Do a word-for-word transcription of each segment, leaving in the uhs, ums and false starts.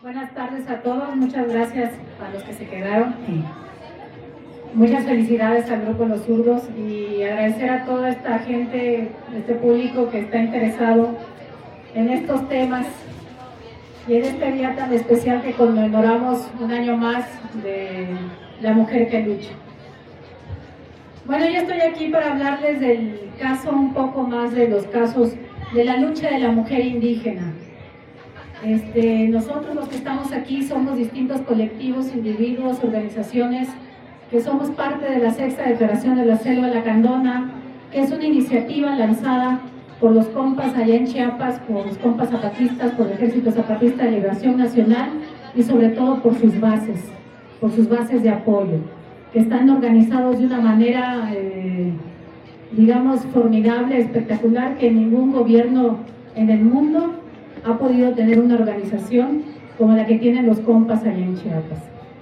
Buenas tardes a todos, muchas gracias a los que se quedaron. Muchas felicidades al Grupo Los Zurdos y agradecer a toda esta gente, este público que está interesado en estos temas y en este día tan especial que conmemoramos un año más de la mujer que lucha. Bueno, yo estoy aquí para hablarles del caso, un poco más de los casos de la lucha de la mujer indígena. Este, nosotros los que estamos aquí somos distintos colectivos, individuos, organizaciones que somos parte de la sexta declaración de la Selva Lacandona, que es una iniciativa lanzada por los compas allá en Chiapas, por los compas zapatistas, por el Ejército Zapatista de Liberación Nacional y sobre todo por sus bases, por sus bases de apoyo, que están organizados de una manera, eh, digamos, formidable, espectacular, que ningún gobierno en el mundo ha podido tener una organización como la que tienen los compas allá en Chiapas.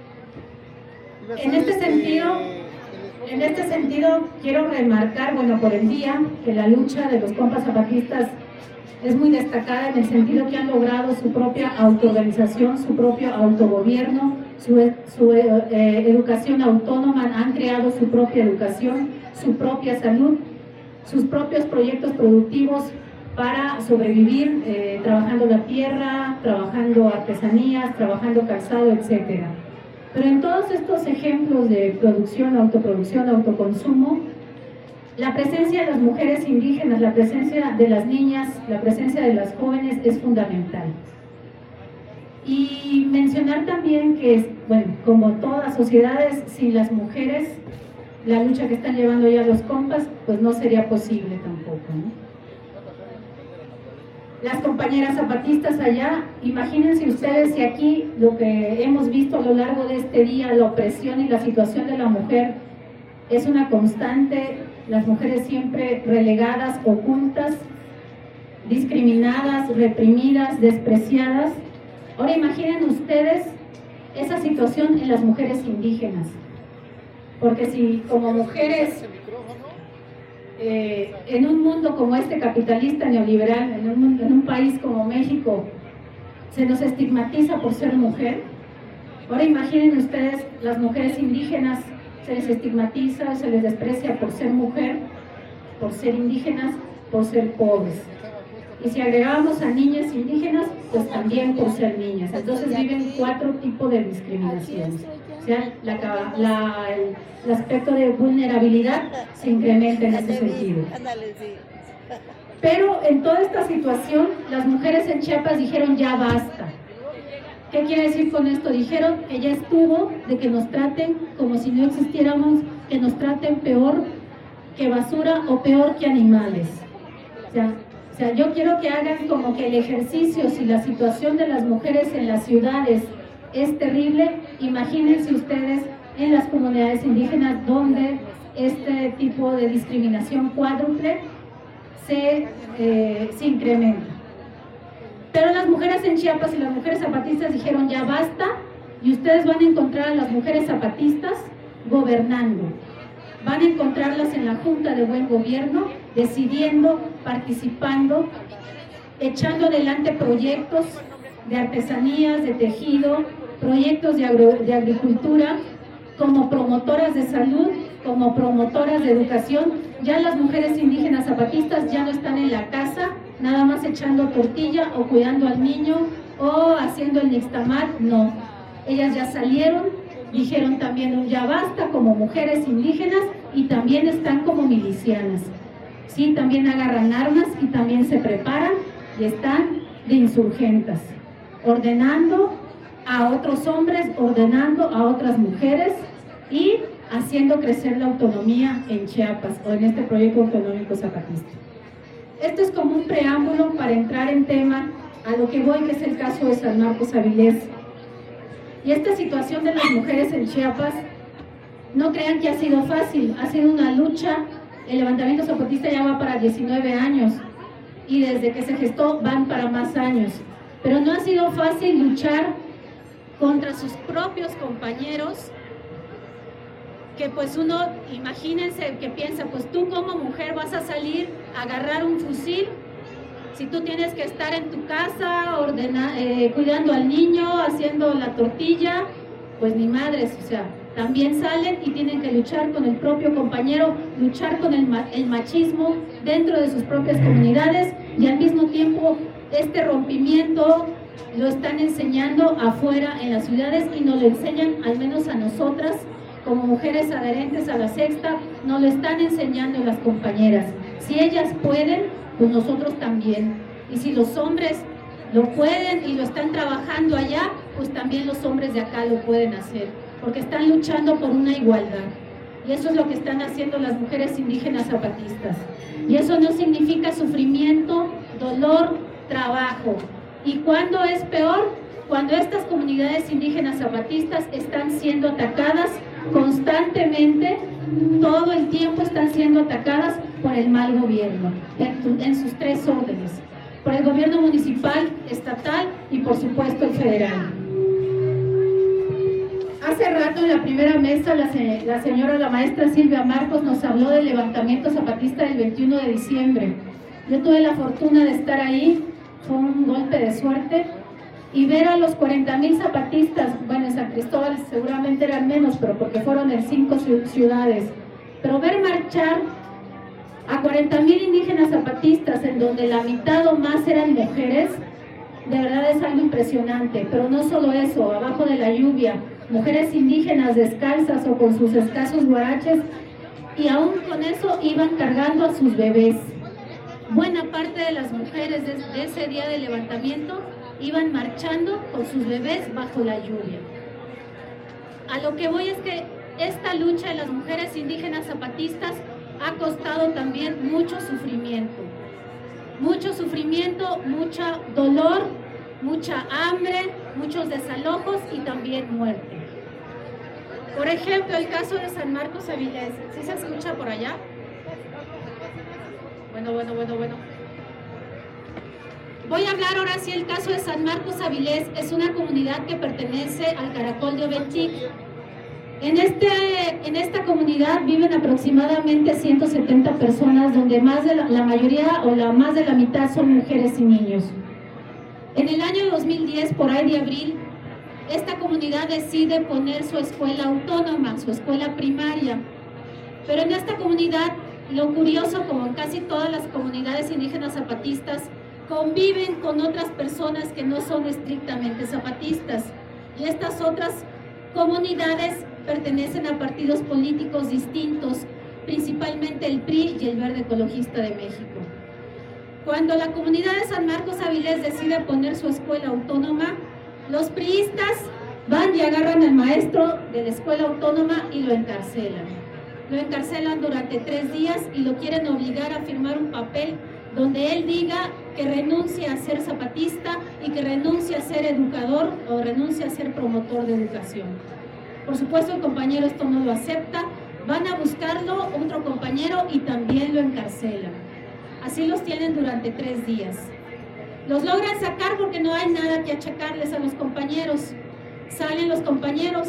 En este sentido, en este sentido quiero remarcar, bueno, por el día, que la lucha de los compas zapatistas es muy destacada en el sentido que han logrado su propia autoorganización, su propio autogobierno, su, su eh, educación autónoma, han creado su propia educación, su propia salud, sus propios proyectos productivos para sobrevivir, eh, trabajando la tierra, trabajando artesanías, trabajando calzado, etcétera. Pero en todos estos ejemplos de producción, autoproducción, autoconsumo, la presencia de las mujeres indígenas, la presencia de las niñas, la presencia de las jóvenes es fundamental. Y mencionar también que, bueno, como todas las sociedades, sin las mujeres, la lucha que están llevando ya los compas, pues no sería posible tampoco, ¿no? Las compañeras zapatistas allá, imagínense ustedes si aquí lo que hemos visto a lo largo de este día, la opresión y la situación de la mujer es una constante, las mujeres siempre relegadas, ocultas, discriminadas, reprimidas, despreciadas. Ahora imaginen ustedes esa situación en las mujeres indígenas, porque si como mujeres Eh, en un mundo como este capitalista neoliberal, en un, en un país como México, se nos estigmatiza por ser mujer. Ahora imaginen ustedes, las mujeres indígenas, se les estigmatiza, se les desprecia por ser mujer, por ser indígenas, por ser pobres. Y si agregamos a niñas indígenas, pues también por ser niñas. Entonces viven cuatro tipos de discriminaciones. O sea, la, la, el, el aspecto de vulnerabilidad se incrementa en ese sentido. Pero en toda esta situación, las mujeres en Chiapas dijeron ya basta. ¿Qué quiere decir con esto? Dijeron que ya estuvo de que nos traten como si no existiéramos, que nos traten peor que basura o peor que animales. O sea, o sea, yo quiero que hagan como que el ejercicio, si la situación de las mujeres en las ciudades es terrible, imagínense ustedes en las comunidades indígenas donde este tipo de discriminación cuádruple se, eh, se incrementa. Pero las mujeres en Chiapas y las mujeres zapatistas dijeron ya basta, y ustedes van a encontrar a las mujeres zapatistas gobernando. Van a encontrarlas en la Junta de Buen Gobierno, decidiendo, participando, echando adelante proyectos de artesanías, de tejido, proyectos de, agro, de agricultura, como promotoras de salud, como promotoras de educación. Ya las mujeres indígenas zapatistas ya no están en la casa, nada más echando tortilla o cuidando al niño o haciendo el nixtamal, no. Ellas ya salieron, dijeron también un ya basta como mujeres indígenas y también están como milicianas. Sí, también agarran armas y también se preparan y están de insurgentas, ordenando a otros hombres, ordenando a otras mujeres y haciendo crecer la autonomía en Chiapas o en este proyecto autonómico zapatista. Esto es como un preámbulo para entrar en tema a lo que voy, que es el caso de San Marcos Avilés. Y esta situación de las mujeres en Chiapas, no crean que ha sido fácil, ha sido una lucha. El levantamiento zapatista ya va para diecinueve años y desde que se gestó van para más años. Pero no ha sido fácil luchar contra sus propios compañeros, que pues uno, imagínense que piensa, pues tú como mujer vas a salir a agarrar un fusil Si tú tienes que estar en tu casa ordena, eh, cuidando al niño, haciendo la tortilla, pues ni madres, o sea, también salen y tienen que luchar con el propio compañero, luchar con el, el machismo dentro de sus propias comunidades, y al mismo tiempo este rompimiento lo están enseñando afuera en las ciudades, y nos lo enseñan al menos a nosotras como mujeres adherentes a la Sexta, nos lo están enseñando las compañeras. Si ellas pueden, pues nosotros también, y si los hombres lo pueden y lo están trabajando allá, pues también los hombres de acá lo pueden hacer, porque están luchando por una igualdad, y eso es lo que están haciendo las mujeres indígenas zapatistas, y eso no significa sufrimiento, dolor, trabajo. ¿Y cuándo es peor? Cuando estas comunidades indígenas zapatistas están siendo atacadas constantemente, todo el tiempo están siendo atacadas por el mal gobierno, en, en sus tres órdenes, por el gobierno municipal, estatal y por supuesto el federal. Hace rato en la primera mesa la, se, la señora, la maestra Silvia Marcos nos habló del levantamiento zapatista del veintiuno de diciembre. Yo tuve la fortuna de estar ahí, fue un golpe de suerte, y ver a los cuarenta mil zapatistas, bueno, en San Cristóbal seguramente eran menos, pero porque fueron en cinco ciudades, pero ver marchar a cuarenta mil indígenas zapatistas, en donde la mitad o más eran mujeres, de verdad es algo impresionante. Pero no solo eso, abajo de la lluvia, mujeres indígenas descalzas o con sus escasos guaraches, y aún con eso iban cargando a sus bebés. Buena parte de las mujeres de, de ese día de levantamiento iban marchando con sus bebés bajo la lluvia. A lo que voy es que esta lucha de las mujeres indígenas zapatistas ha costado también mucho sufrimiento, mucho sufrimiento, mucho dolor, mucha hambre, muchos desalojos y también muerte. Por ejemplo, el caso de San Marcos Avilés. ¿Sí se escucha por allá? Bueno, bueno, bueno, bueno. Voy a hablar ahora sí el caso de San Marcos Avilés. Es una comunidad que pertenece al Caracol de Oventic. En, este, en esta comunidad viven aproximadamente ciento setenta personas, donde más de la, la mayoría o la más de la mitad son mujeres y niños. En el año dos mil diez, por ahí de abril, esta comunidad decide poner su escuela autónoma, su escuela primaria. Pero en esta comunidad, lo curioso, como en casi todas las comunidades indígenas zapatistas, conviven con otras personas que no son estrictamente zapatistas, y estas otras comunidades pertenecen a partidos políticos distintos, principalmente el P R I y el Verde Ecologista de México. Cuando la comunidad de San Marcos Avilés decide poner su escuela autónoma, los priistas van y agarran al maestro de la escuela autónoma y lo encarcelan. Lo encarcelan durante tres días y lo quieren obligar a firmar un papel donde él diga que renuncia a ser zapatista y que renuncia a ser educador o renuncia a ser promotor de educación. Por supuesto, el compañero esto no lo acepta, van a buscarlo otro compañero y también lo encarcelan. Así los tienen durante tres días. Los logran sacar porque no hay nada que achacarles a los compañeros. Salen los compañeros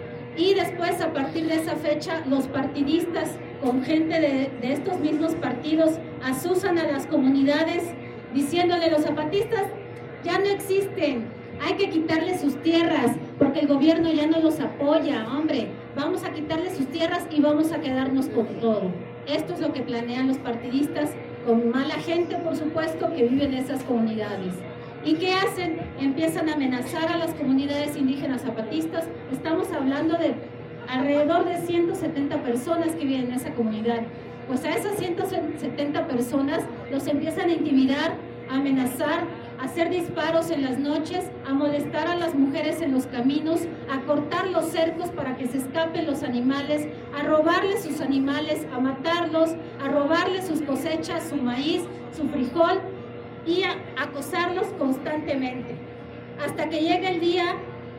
y después, a partir de esa fecha, los partidistas con gente de, de estos mismos partidos asusan a las comunidades diciéndole: los zapatistas ya no existen, hay que quitarles sus tierras porque el gobierno ya no los apoya, hombre, vamos a quitarles sus tierras y vamos a quedarnos con todo. Esto es lo que planean los partidistas, con mala gente, por supuesto, que vive en esas comunidades. ¿Y qué hacen? Empiezan a amenazar a las comunidades indígenas zapatistas. Estamos hablando de alrededor de ciento setenta personas que viven en esa comunidad. Pues a esas ciento setenta personas los empiezan a intimidar, a amenazar, a hacer disparos en las noches, a molestar a las mujeres en los caminos, a cortar los cercos para que se escapen los animales, a robarles sus animales, a matarlos, a robarles sus cosechas, su maíz, su frijol, y a acosarlos constantemente. Hasta que llega el día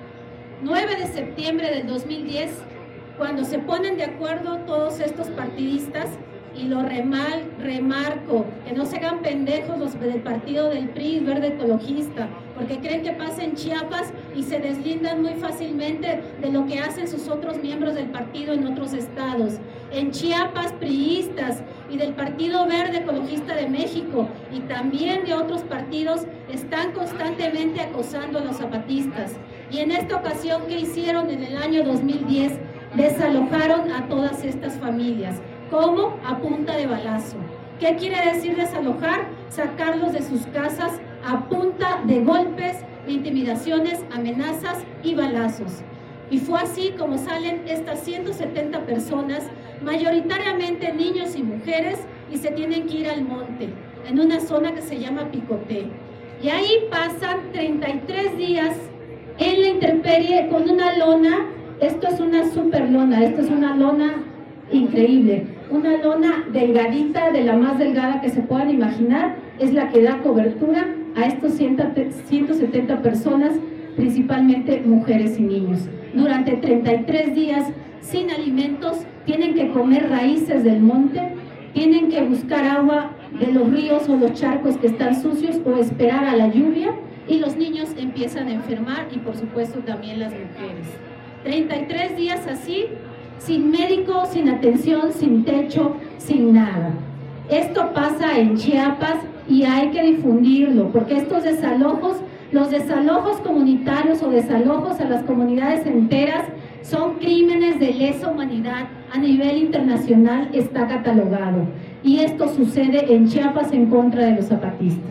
nueve de septiembre del dos mil diez, cuando se ponen de acuerdo todos estos partidistas, y lo remal, remarco, que no se hagan pendejos los del partido del P R I, Verde Ecologista, porque creen que pasa en Chiapas y se deslindan muy fácilmente de lo que hacen sus otros miembros del partido en otros estados. En Chiapas, priistas y del Partido Verde Ecologista de México y también de otros partidos están constantemente acosando a los zapatistas. Y en esta ocasión, ¿qué hicieron en el año dos mil diez? Desalojaron a todas estas familias. ¿Cómo? A punta de balazo. ¿Qué quiere decir desalojar? Sacarlos de sus casas a punta de golpes, intimidaciones, amenazas y balazos. Y fue así como salen estas ciento setenta personas, mayoritariamente niños y mujeres, y se tienen que ir al monte, en una zona que se llama Picoté. Y ahí pasan treinta y tres días en la intemperie con una lona. Esto es una super lona, esto es una lona increíble, una lona delgadita, de la más delgada que se puedan imaginar, es la que da cobertura a estos ciento setenta personas, principalmente mujeres y niños. Durante treinta y tres días sin alimentos, tienen que comer raíces del monte, tienen que buscar agua de los ríos o los charcos que están sucios o esperar a la lluvia, y los niños empiezan a enfermar y por supuesto también las mujeres. treinta y tres días así, sin médico, sin atención, sin techo, sin nada. Esto pasa en Chiapas y hay que difundirlo, porque estos desalojos, los desalojos comunitarios o desalojos a las comunidades enteras, son crímenes de lesa humanidad. A nivel internacional está catalogado. Y esto sucede en Chiapas en contra de los zapatistas.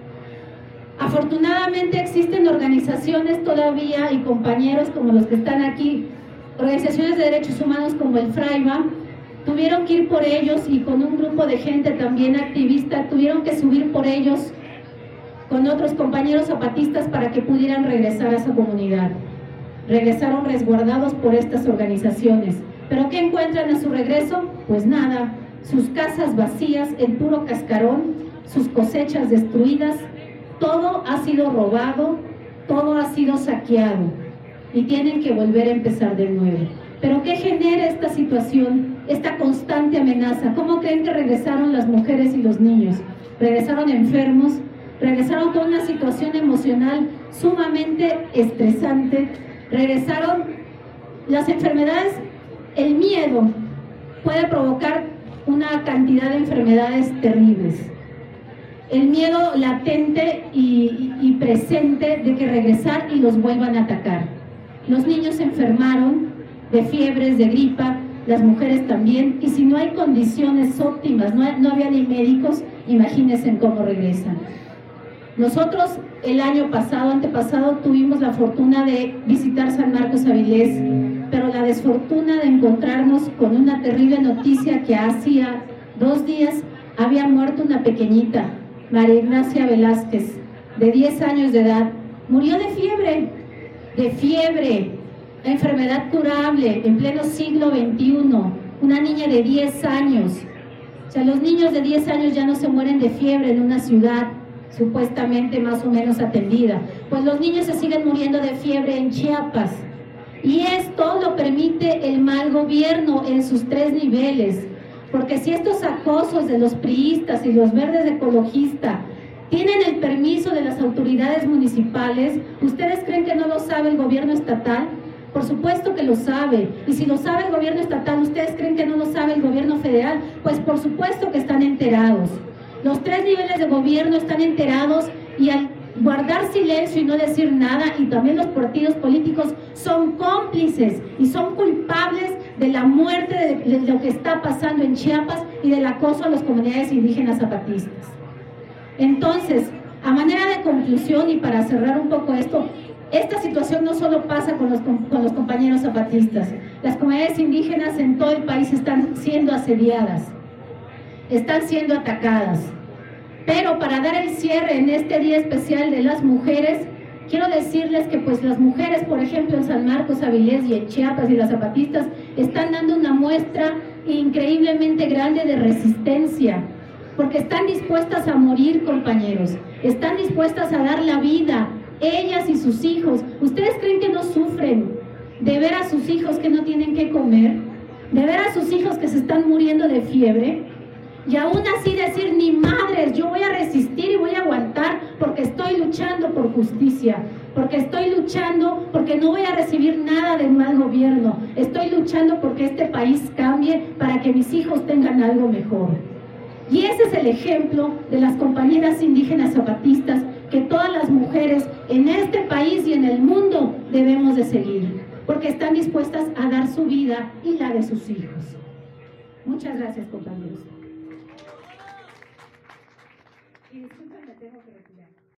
Afortunadamente existen organizaciones todavía y compañeros como los que están aquí, organizaciones de derechos humanos como el Fraiba, tuvieron que ir por ellos, y con un grupo de gente también activista, tuvieron que subir por ellos con otros compañeros zapatistas para que pudieran regresar a su comunidad. Regresaron resguardados por estas organizaciones. ¿Pero qué encuentran a su regreso? Pues nada, sus casas vacías, el puro cascarón, sus cosechas destruidas, todo ha sido robado, todo ha sido saqueado y tienen que volver a empezar de nuevo. ¿Pero qué genera esta situación, esta constante amenaza? ¿Cómo creen que regresaron las mujeres y los niños? Regresaron enfermos, regresaron con una situación emocional sumamente estresante, regresaron las enfermedades. El miedo puede provocar una cantidad de enfermedades terribles. El miedo latente y, y, y presente de que regresar y los vuelvan a atacar. Los niños se enfermaron de fiebres, de gripa, las mujeres también, y si no hay condiciones óptimas, no, no había ni médicos, imagínense en cómo regresan. Nosotros el año pasado, antepasado, tuvimos la fortuna de visitar San Marcos Avilés, pero la desfortuna de encontrarnos con una terrible noticia que hacía dos días había muerto una pequeñita, María Ignacia Velázquez, de diez años de edad. Murió de fiebre, de fiebre, enfermedad curable, en pleno siglo veintiuno, una niña de diez años. O sea, los niños de diez años ya no se mueren de fiebre en una ciudad supuestamente más o menos atendida. Pues los niños se siguen muriendo de fiebre en Chiapas. Y esto lo permite el mal gobierno en sus tres niveles. Porque si estos acosos de los priistas y los verdes ecologistas tienen el permiso de las autoridades municipales, ¿ustedes creen que no lo sabe el gobierno estatal? Por supuesto que lo sabe. Y si lo sabe el gobierno estatal, ¿ustedes creen que no lo sabe el gobierno federal? Pues por supuesto que están enterados. Los tres niveles de gobierno están enterados, y al guardar silencio y no decir nada, y también los partidos políticos son cómplices y son culpables de la muerte de, de lo que está pasando en Chiapas y del acoso a las comunidades indígenas zapatistas. Entonces, a manera de conclusión y para cerrar un poco esto, esta situación no solo pasa con los, con los compañeros zapatistas. Las comunidades indígenas en todo el país están siendo asediadas, están siendo atacadas. Pero para dar el cierre en este día especial de las mujeres, quiero decirles que pues las mujeres, por ejemplo, en San Marcos Avilés y en Chiapas y las zapatistas, están dando una muestra increíblemente grande de resistencia, porque están dispuestas a morir, compañeros, están dispuestas a dar la vida, ellas y sus hijos. ¿Ustedes creen que no sufren de ver a sus hijos que no tienen que comer? ¿De ver a sus hijos que se están muriendo de fiebre? Y aún así decir, ni madres, yo voy a resistir y voy a aguantar porque estoy luchando por justicia. porque estoy luchando, porque no voy a recibir nada del mal gobierno, estoy luchando porque este país cambie para que mis hijos tengan algo mejor. Y ese es el ejemplo de las compañeras indígenas zapatistas que todas las mujeres en este país y en el mundo debemos de seguir, porque están dispuestas a dar su vida y la de sus hijos. Muchas gracias, compañeros. Y disculpen, me tengo que retirar.